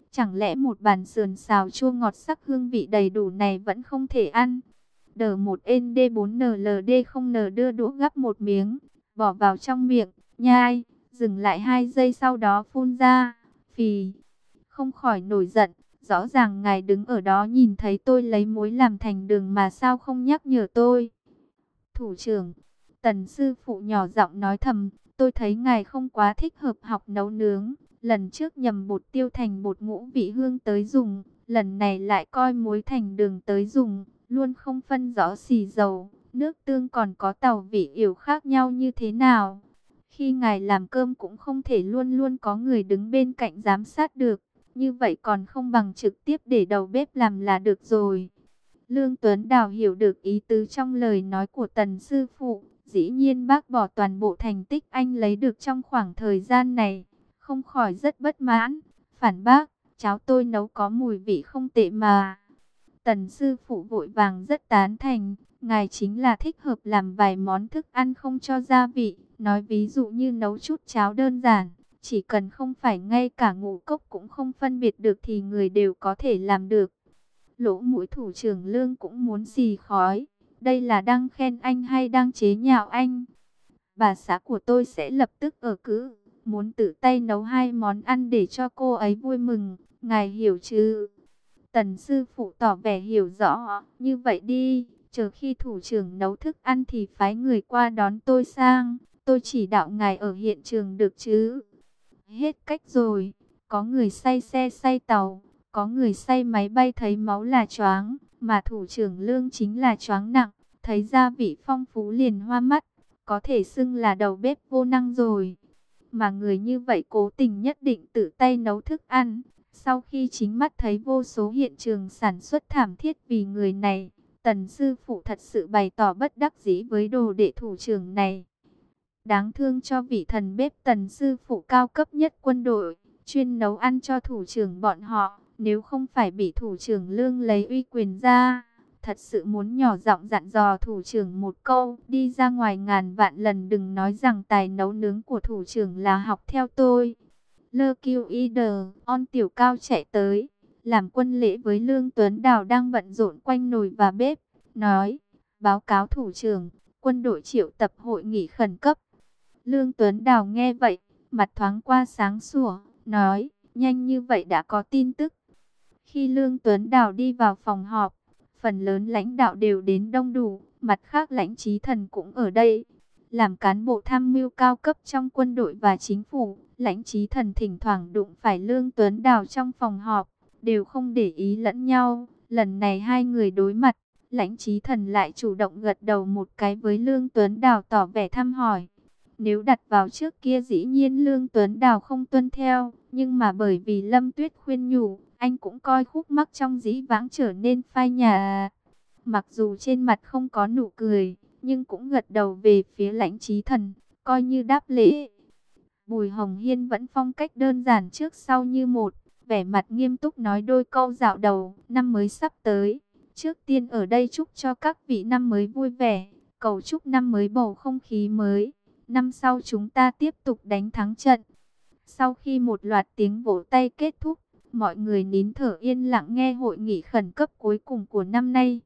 Chẳng lẽ một bàn sườn xào chua ngọt sắc hương vị đầy đủ này vẫn không thể ăn? Đờ một N D bốn N L D không N đưa đũa gắp một miếng, bỏ vào trong miệng, nhai, dừng lại hai giây sau đó phun ra, phì. Không khỏi nổi giận, rõ ràng ngài đứng ở đó nhìn thấy tôi lấy muối làm thành đường mà sao không nhắc nhở tôi? Thủ trưởng, Tần sư phụ nhỏ giọng nói thầm, tôi thấy ngài không quá thích hợp học nấu nướng. Lần trước nhầm bột tiêu thành bột ngũ vị hương tới dùng, lần này lại coi muối thành đường tới dùng, luôn không phân rõ xì dầu, nước tương còn có tàu vị yểu khác nhau như thế nào. Khi ngài làm cơm cũng không thể luôn luôn có người đứng bên cạnh giám sát được, như vậy còn không bằng trực tiếp để đầu bếp làm là được rồi. Lương Tuấn Đào hiểu được ý tứ trong lời nói của Tần sư phụ, dĩ nhiên bác bỏ toàn bộ thành tích anh lấy được trong khoảng thời gian này, không khỏi rất bất mãn, phản bác, cháo tôi nấu có mùi vị không tệ mà. Tần sư phụ vội vàng rất tán thành, ngài chính là thích hợp làm vài món thức ăn không cho gia vị, nói ví dụ như nấu chút cháo đơn giản, chỉ cần không phải ngay cả ngũ cốc cũng không phân biệt được thì người đều có thể làm được. Lỗ mũi thủ trưởng Lương cũng muốn xì khói, đây là đang khen anh hay đang chế nhạo anh? Bà xã của tôi sẽ lập tức ở cữ, muốn tự tay nấu hai món ăn để cho cô ấy vui mừng, ngài hiểu chứ? Tần sư phụ tỏ vẻ hiểu rõ, như vậy đi, chờ khi thủ trưởng nấu thức ăn thì phái người qua đón tôi sang, tôi chỉ đạo ngài ở hiện trường được chứ? Hết cách rồi, có người say xe say tàu, có người say máy bay thấy máu là choáng, mà thủ trưởng Lương chính là choáng nặng, thấy gia vị phong phú liền hoa mắt, có thể xưng là đầu bếp vô năng rồi. Mà người như vậy cố tình nhất định tự tay nấu thức ăn. Sau khi chính mắt thấy vô số hiện trường sản xuất thảm thiết vì người này, Tần sư phụ thật sự bày tỏ bất đắc dĩ với đồ đệ thủ trưởng này. Đáng thương cho vị thần bếp Tần sư phụ cao cấp nhất quân đội, chuyên nấu ăn cho thủ trưởng bọn họ, nếu không phải bị thủ trưởng Lương lấy uy quyền ra, thật sự muốn nhỏ giọng dặn dò thủ trưởng một câu, đi ra ngoài ngàn vạn lần đừng nói rằng tài nấu nướng của thủ trưởng là học theo tôi. Lơ kiêu y đờ, on tiểu cao chạy tới, làm quân lễ với Lương Tuấn Đào đang bận rộn quanh nồi và bếp, nói, báo cáo thủ trưởng, quân đội triệu tập hội nghị khẩn cấp. Lương Tuấn Đào nghe vậy, mặt thoáng qua sáng sủa, nói, nhanh như vậy đã có tin tức. Khi Lương Tuấn Đào đi vào phòng họp, phần lớn lãnh đạo đều đến đông đủ, mặt khác Lãnh Chí Thần cũng ở đây. Làm cán bộ tham mưu cao cấp trong quân đội và chính phủ, Lãnh Chí Thần thỉnh thoảng đụng phải Lương Tuấn Đào trong phòng họp, đều không để ý lẫn nhau. Lần này hai người đối mặt, Lãnh Chí Thần lại chủ động gật đầu một cái với Lương Tuấn Đào tỏ vẻ thăm hỏi. Nếu đặt vào trước kia dĩ nhiên Lương Tuấn Đào không tuân theo, nhưng mà bởi vì Lâm Tuyết khuyên nhủ, anh cũng coi khúc mắc trong dĩ vãng trở nên phai nhạt. Mặc dù trên mặt không có nụ cười, nhưng cũng gật đầu về phía Lãnh Chí Thần, coi như đáp lễ. Bùi Hồng Hiên vẫn phong cách đơn giản trước sau như một, vẻ mặt nghiêm túc nói đôi câu dạo đầu, năm mới sắp tới. Trước tiên ở đây chúc cho các vị năm mới vui vẻ, cầu chúc năm mới bầu không khí mới. Năm sau chúng ta tiếp tục đánh thắng trận. Sau khi một loạt tiếng vỗ tay kết thúc, mọi người nín thở yên lặng nghe hội nghị khẩn cấp cuối cùng của năm nay.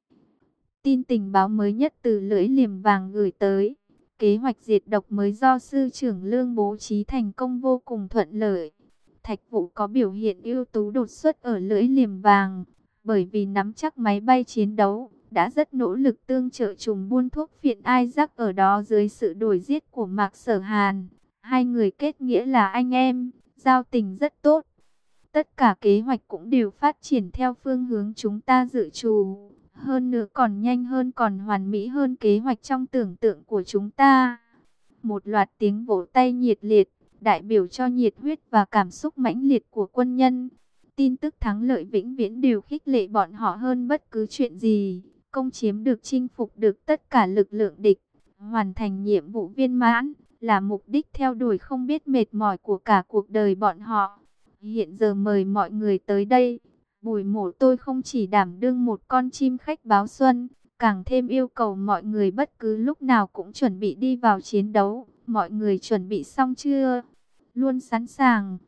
Tin tình báo mới nhất từ lưỡi liềm vàng gửi tới. Kế hoạch diệt độc mới do sư trưởng Lương bố trí thành công vô cùng thuận lợi. Thạch Vũ có biểu hiện ưu tú đột xuất ở lưỡi liềm vàng, bởi vì nắm chắc máy bay chiến đấu, đã rất nỗ lực tương trợ trùng buôn thuốc phiện Isaac ở đó dưới sự đuổi giết của Mạc Sở Hàn. Hai người kết nghĩa là anh em, giao tình rất tốt. Tất cả kế hoạch cũng đều phát triển theo phương hướng chúng ta dự trù. Hơn nữa còn nhanh hơn, còn hoàn mỹ hơn kế hoạch trong tưởng tượng của chúng ta. Một loạt tiếng vỗ tay nhiệt liệt, đại biểu cho nhiệt huyết và cảm xúc mãnh liệt của quân nhân. Tin tức thắng lợi vĩnh viễn đều khích lệ bọn họ hơn bất cứ chuyện gì. Công chiếm được, chinh phục được tất cả lực lượng địch, hoàn thành nhiệm vụ viên mãn, là mục đích theo đuổi không biết mệt mỏi của cả cuộc đời bọn họ. Hiện giờ mời mọi người tới đây. Bùi Mổ tôi không chỉ đảm đương một con chim khách báo xuân, càng thêm yêu cầu mọi người bất cứ lúc nào cũng chuẩn bị đi vào chiến đấu. Mọi người chuẩn bị xong chưa? Luôn sẵn sàng.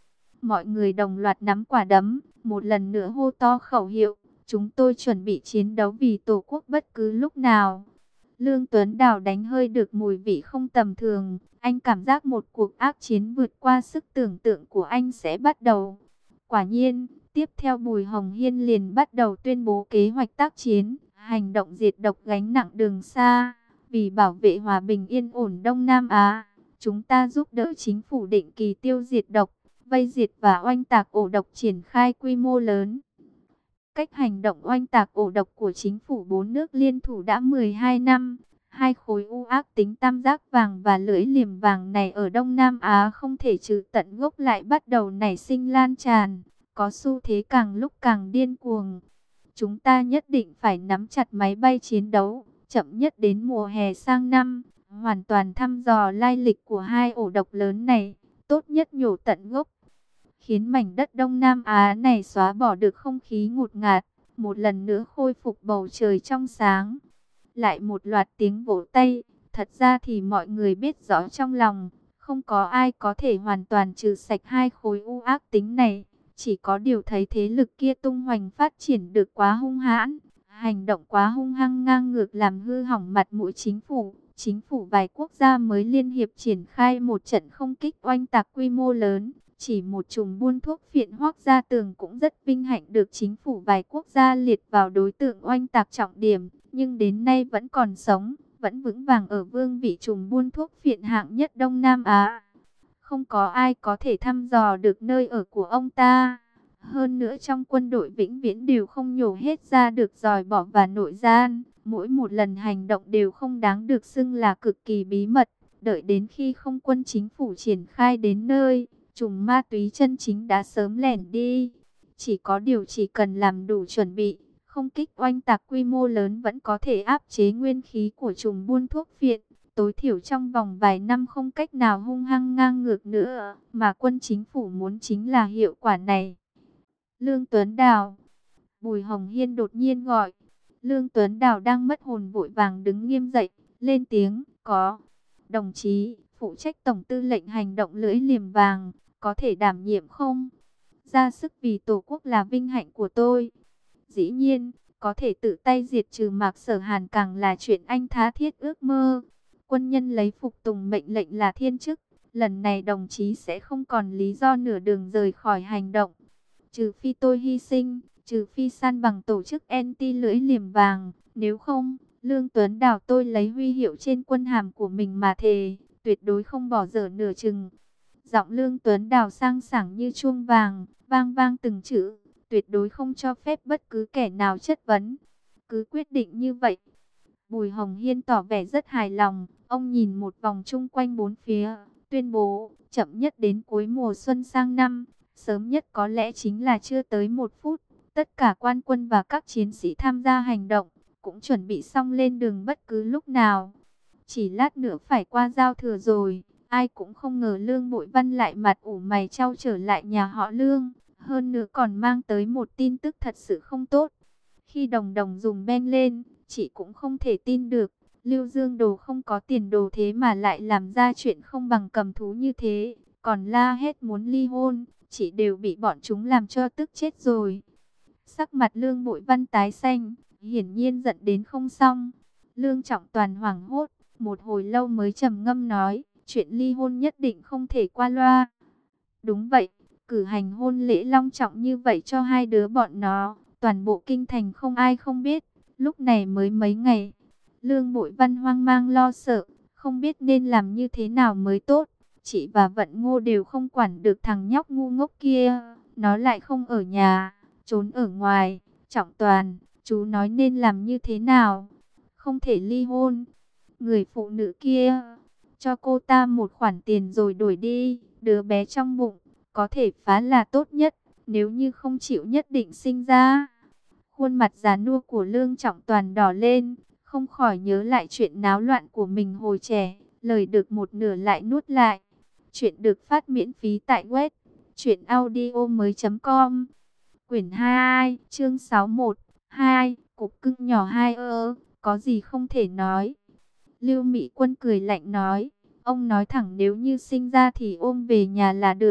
Mọi người đồng loạt nắm quả đấm, một lần nữa hô to khẩu hiệu. Chúng tôi chuẩn bị chiến đấu vì Tổ quốc bất cứ lúc nào. Lương Tuấn Đào đánh hơi được mùi vị không tầm thường. Anh cảm giác một cuộc ác chiến vượt qua sức tưởng tượng của anh sẽ bắt đầu. Quả nhiên, tiếp theo Bùi Hồng Hiên liền bắt đầu tuyên bố kế hoạch tác chiến, hành động diệt độc gánh nặng đường xa. Vì bảo vệ hòa bình yên ổn Đông Nam Á, chúng ta giúp đỡ chính phủ định kỳ tiêu diệt độc, vây diệt và oanh tạc ổ độc triển khai quy mô lớn. Cách hành động oanh tạc ổ độc của chính phủ bốn nước liên thủ đã mười hai năm. Hai khối u ác tính tam giác vàng và lưỡi liềm vàng này ở Đông Nam Á không thể trừ tận gốc lại bắt đầu nảy sinh lan tràn, có xu thế càng lúc càng điên cuồng. Chúng ta nhất định phải nắm chặt máy bay chiến đấu, chậm nhất đến mùa hè sang năm, hoàn toàn thăm dò lai lịch của hai ổ độc lớn này, tốt nhất nhổ tận gốc. Khiến mảnh đất Đông Nam Á này xóa bỏ được không khí ngột ngạt, một lần nữa khôi phục bầu trời trong sáng. Lại một loạt tiếng vỗ tay, thật ra thì mọi người biết rõ trong lòng, không có ai có thể hoàn toàn trừ sạch hai khối u ác tính này. Chỉ có điều thấy thế lực kia tung hoành phát triển được quá hung hãn, hành động quá hung hăng ngang ngược làm hư hỏng mặt mũi chính phủ. Chính phủ vài quốc gia mới liên hiệp triển khai một trận không kích oanh tạc quy mô lớn. Chỉ một chùm buôn thuốc phiện Hoắc Gia Tường cũng rất vinh hạnh được chính phủ vài quốc gia liệt vào đối tượng oanh tạc trọng điểm, nhưng đến nay vẫn còn sống, vẫn vững vàng ở vương vị chùm buôn thuốc phiện hạng nhất Đông Nam Á. Không có ai có thể thăm dò được nơi ở của ông ta. Hơn nữa trong quân đội vĩnh viễn đều không nhổ hết ra được giòi bỏ và nội gian. Mỗi một lần hành động đều không đáng được xưng là cực kỳ bí mật. Đợi đến khi không quân chính phủ triển khai đến nơi, chùm ma túy chân chính đã sớm lẻn đi. Chỉ có điều chỉ cần làm đủ chuẩn bị, không kích oanh tạc quy mô lớn vẫn có thể áp chế nguyên khí của chùm buôn thuốc phiện. Tối thiểu trong vòng vài năm không cách nào hung hăng ngang ngược nữa, mà quân chính phủ muốn chính là hiệu quả này. Lương Tuấn Đào. Bùi Hồng Hiên đột nhiên gọi. Lương Tuấn Đào đang mất hồn vội vàng đứng nghiêm dậy, lên tiếng, có. Đồng chí, phụ trách tổng tư lệnh hành động lưỡi liềm vàng, có thể đảm nhiệm không? Ra sức vì Tổ quốc là vinh hạnh của tôi. Dĩ nhiên, có thể tự tay diệt trừ Mạc Sở Hàn càng là chuyện anh tha thiết ước mơ. Quân nhân lấy phục tùng mệnh lệnh là thiên chức. Lần này đồng chí sẽ không còn lý do nửa đường rời khỏi hành động. Trừ phi tôi hy sinh, trừ phi san bằng tổ chức anti lưỡi liềm vàng. Nếu không, Lương Tuấn Đào tôi lấy huy hiệu trên quân hàm của mình mà thề, tuyệt đối không bỏ dở nửa chừng. Giọng Lương Tuấn Đào sang sảng như chuông vàng, vang vang từng chữ, tuyệt đối không cho phép bất cứ kẻ nào chất vấn. Cứ quyết định như vậy. Bùi Hồng Hiên tỏ vẻ rất hài lòng, ông nhìn một vòng chung quanh bốn phía, tuyên bố, chậm nhất đến cuối mùa xuân sang năm, sớm nhất có lẽ chính là chưa tới một phút, tất cả quan quân và các chiến sĩ tham gia hành động, cũng chuẩn bị xong lên đường bất cứ lúc nào. Chỉ lát nữa phải qua giao thừa rồi, ai cũng không ngờ Lương Bội Văn lại mặt ủ mày chau trở lại nhà họ Lương, hơn nữa còn mang tới một tin tức thật sự không tốt. Khi Đồng Đồng dùng ben lên, chị cũng không thể tin được, Lưu Dương Đồ không có tiền đồ thế mà lại làm ra chuyện không bằng cầm thú như thế, còn la hét muốn ly hôn, chị đều bị bọn chúng làm cho tức chết rồi. Sắc mặt Lương Bội Văn tái xanh, hiển nhiên giận đến không xong. Lương Trọng Toàn hoảng hốt, một hồi lâu mới trầm ngâm nói, chuyện ly hôn nhất định không thể qua loa. Đúng vậy, cử hành hôn lễ long trọng như vậy cho hai đứa bọn nó, toàn bộ kinh thành không ai không biết. Lúc này mới mấy ngày, Lương Bội Văn hoang mang lo sợ, không biết nên làm như thế nào mới tốt. Chị và Vận Ngô đều không quản được thằng nhóc ngu ngốc kia, nó lại không ở nhà, trốn ở ngoài. Trọng Toàn, chú nói nên làm như thế nào? Không thể ly hôn. Người phụ nữ kia, cho cô ta một khoản tiền rồi đổi đi, đứa bé trong bụng, có thể phá là tốt nhất, nếu như không chịu nhất định sinh ra. Khuôn mặt già nua của Lương Trọng Toàn đỏ lên, không khỏi nhớ lại chuyện náo loạn của mình hồi trẻ, lời được một nửa lại nuốt lại. Chuyện được phát miễn phí tại web truyện audio mới chấm com. Quyển hai, chương sáu mươi mốt, hai, cục cưng nhỏ hai ơ, có gì không thể nói. Lưu Mỹ Quân cười lạnh nói, ông nói thẳng nếu như sinh ra thì ôm về nhà là được,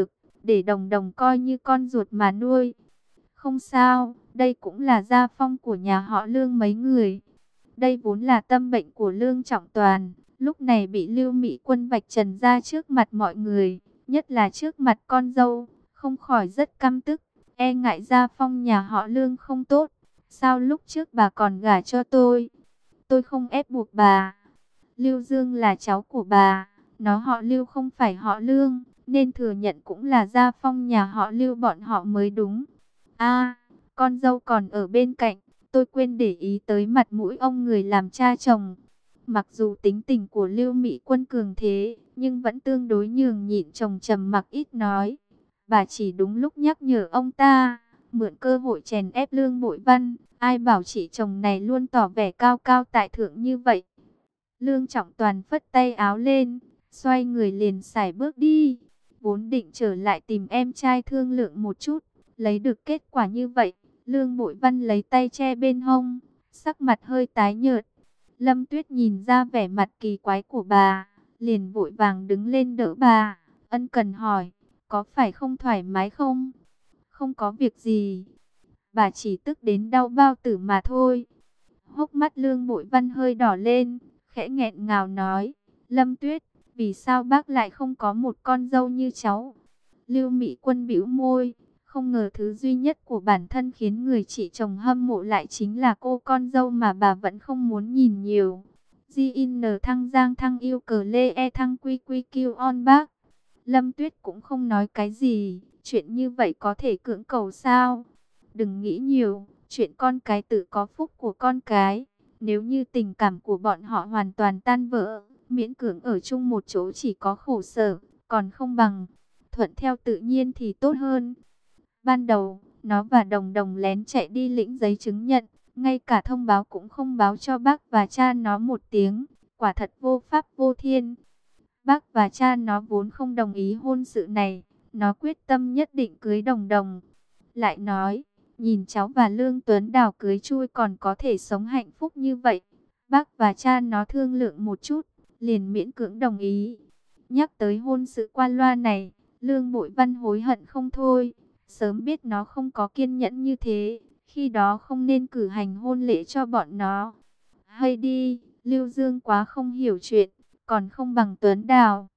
để Đồng Đồng coi như con ruột mà nuôi. Không sao, đây cũng là gia phong của nhà họ Lương mấy người. Đây vốn là tâm bệnh của Lương Trọng Toàn, lúc này bị Lưu Mỹ Quân vạch trần ra trước mặt mọi người, nhất là trước mặt con dâu, không khỏi rất căm tức, e ngại gia phong nhà họ Lương không tốt. Sao lúc trước bà còn gả cho tôi? Tôi không ép buộc bà. Lưu Dương là cháu của bà, nó họ Lưu không phải họ Lương, nên thừa nhận cũng là gia phong nhà họ Lưu bọn họ mới đúng. À, con dâu còn ở bên cạnh, tôi quên để ý tới mặt mũi ông người làm cha chồng. Mặc dù tính tình của Lưu Mỹ Quân cường thế, nhưng vẫn tương đối nhường nhịn, chồng trầm mặc ít nói. Bà chỉ đúng lúc nhắc nhở ông ta, mượn cơ hội chèn ép Lương Bội Văn. Ai bảo chị chồng này luôn tỏ vẻ cao cao tại thượng như vậy. Lương Trọng Toàn phất tay áo lên, xoay người liền sải bước đi. Vốn định trở lại tìm em trai thương lượng một chút, lấy được kết quả như vậy. Lương Bội Văn lấy tay che bên hông, sắc mặt hơi tái nhợt. Lâm Tuyết nhìn ra vẻ mặt kỳ quái của bà, liền vội vàng đứng lên đỡ bà, ân cần hỏi, có phải không thoải mái không? Không có việc gì, bà chỉ tức đến đau bao tử mà thôi. Hốc mắt Lương Bội Văn hơi đỏ lên, khẽ nghẹn ngào nói, Lâm Tuyết, vì sao bác lại không có một con dâu như cháu? Lưu Mỹ Quân bĩu môi, không ngờ thứ duy nhất của bản thân khiến người chị chồng hâm mộ lại chính là cô con dâu mà bà vẫn không muốn nhìn nhiều. G I N thăng giang thăng yêu cờ lê e thăng quy quy kêu on bác. Lâm Tuyết cũng không nói cái gì, chuyện như vậy có thể cưỡng cầu sao? Đừng nghĩ nhiều, chuyện con cái tự có phúc của con cái. Nếu như tình cảm của bọn họ hoàn toàn tan vỡ, miễn cưỡng ở chung một chỗ chỉ có khổ sở, còn không bằng thuận theo tự nhiên thì tốt hơn. Ban đầu, nó và Đồng Đồng lén chạy đi lĩnh giấy chứng nhận, ngay cả thông báo cũng không báo cho bác và cha nó một tiếng, quả thật vô pháp vô thiên. Bác và cha nó vốn không đồng ý hôn sự này, nó quyết tâm nhất định cưới Đồng Đồng. Lại nói, nhìn cháu và Lương Tuấn Đào cưới chui còn có thể sống hạnh phúc như vậy. Bác và cha nó thương lượng một chút, liền miễn cưỡng đồng ý. Nhắc tới hôn sự qua loa này, Lương Bội Văn hối hận không thôi. Sớm biết nó không có kiên nhẫn như thế, khi đó không nên cử hành hôn lễ cho bọn nó. Hay đi, Lưu Dương quá không hiểu chuyện, còn không bằng Tuấn Đào.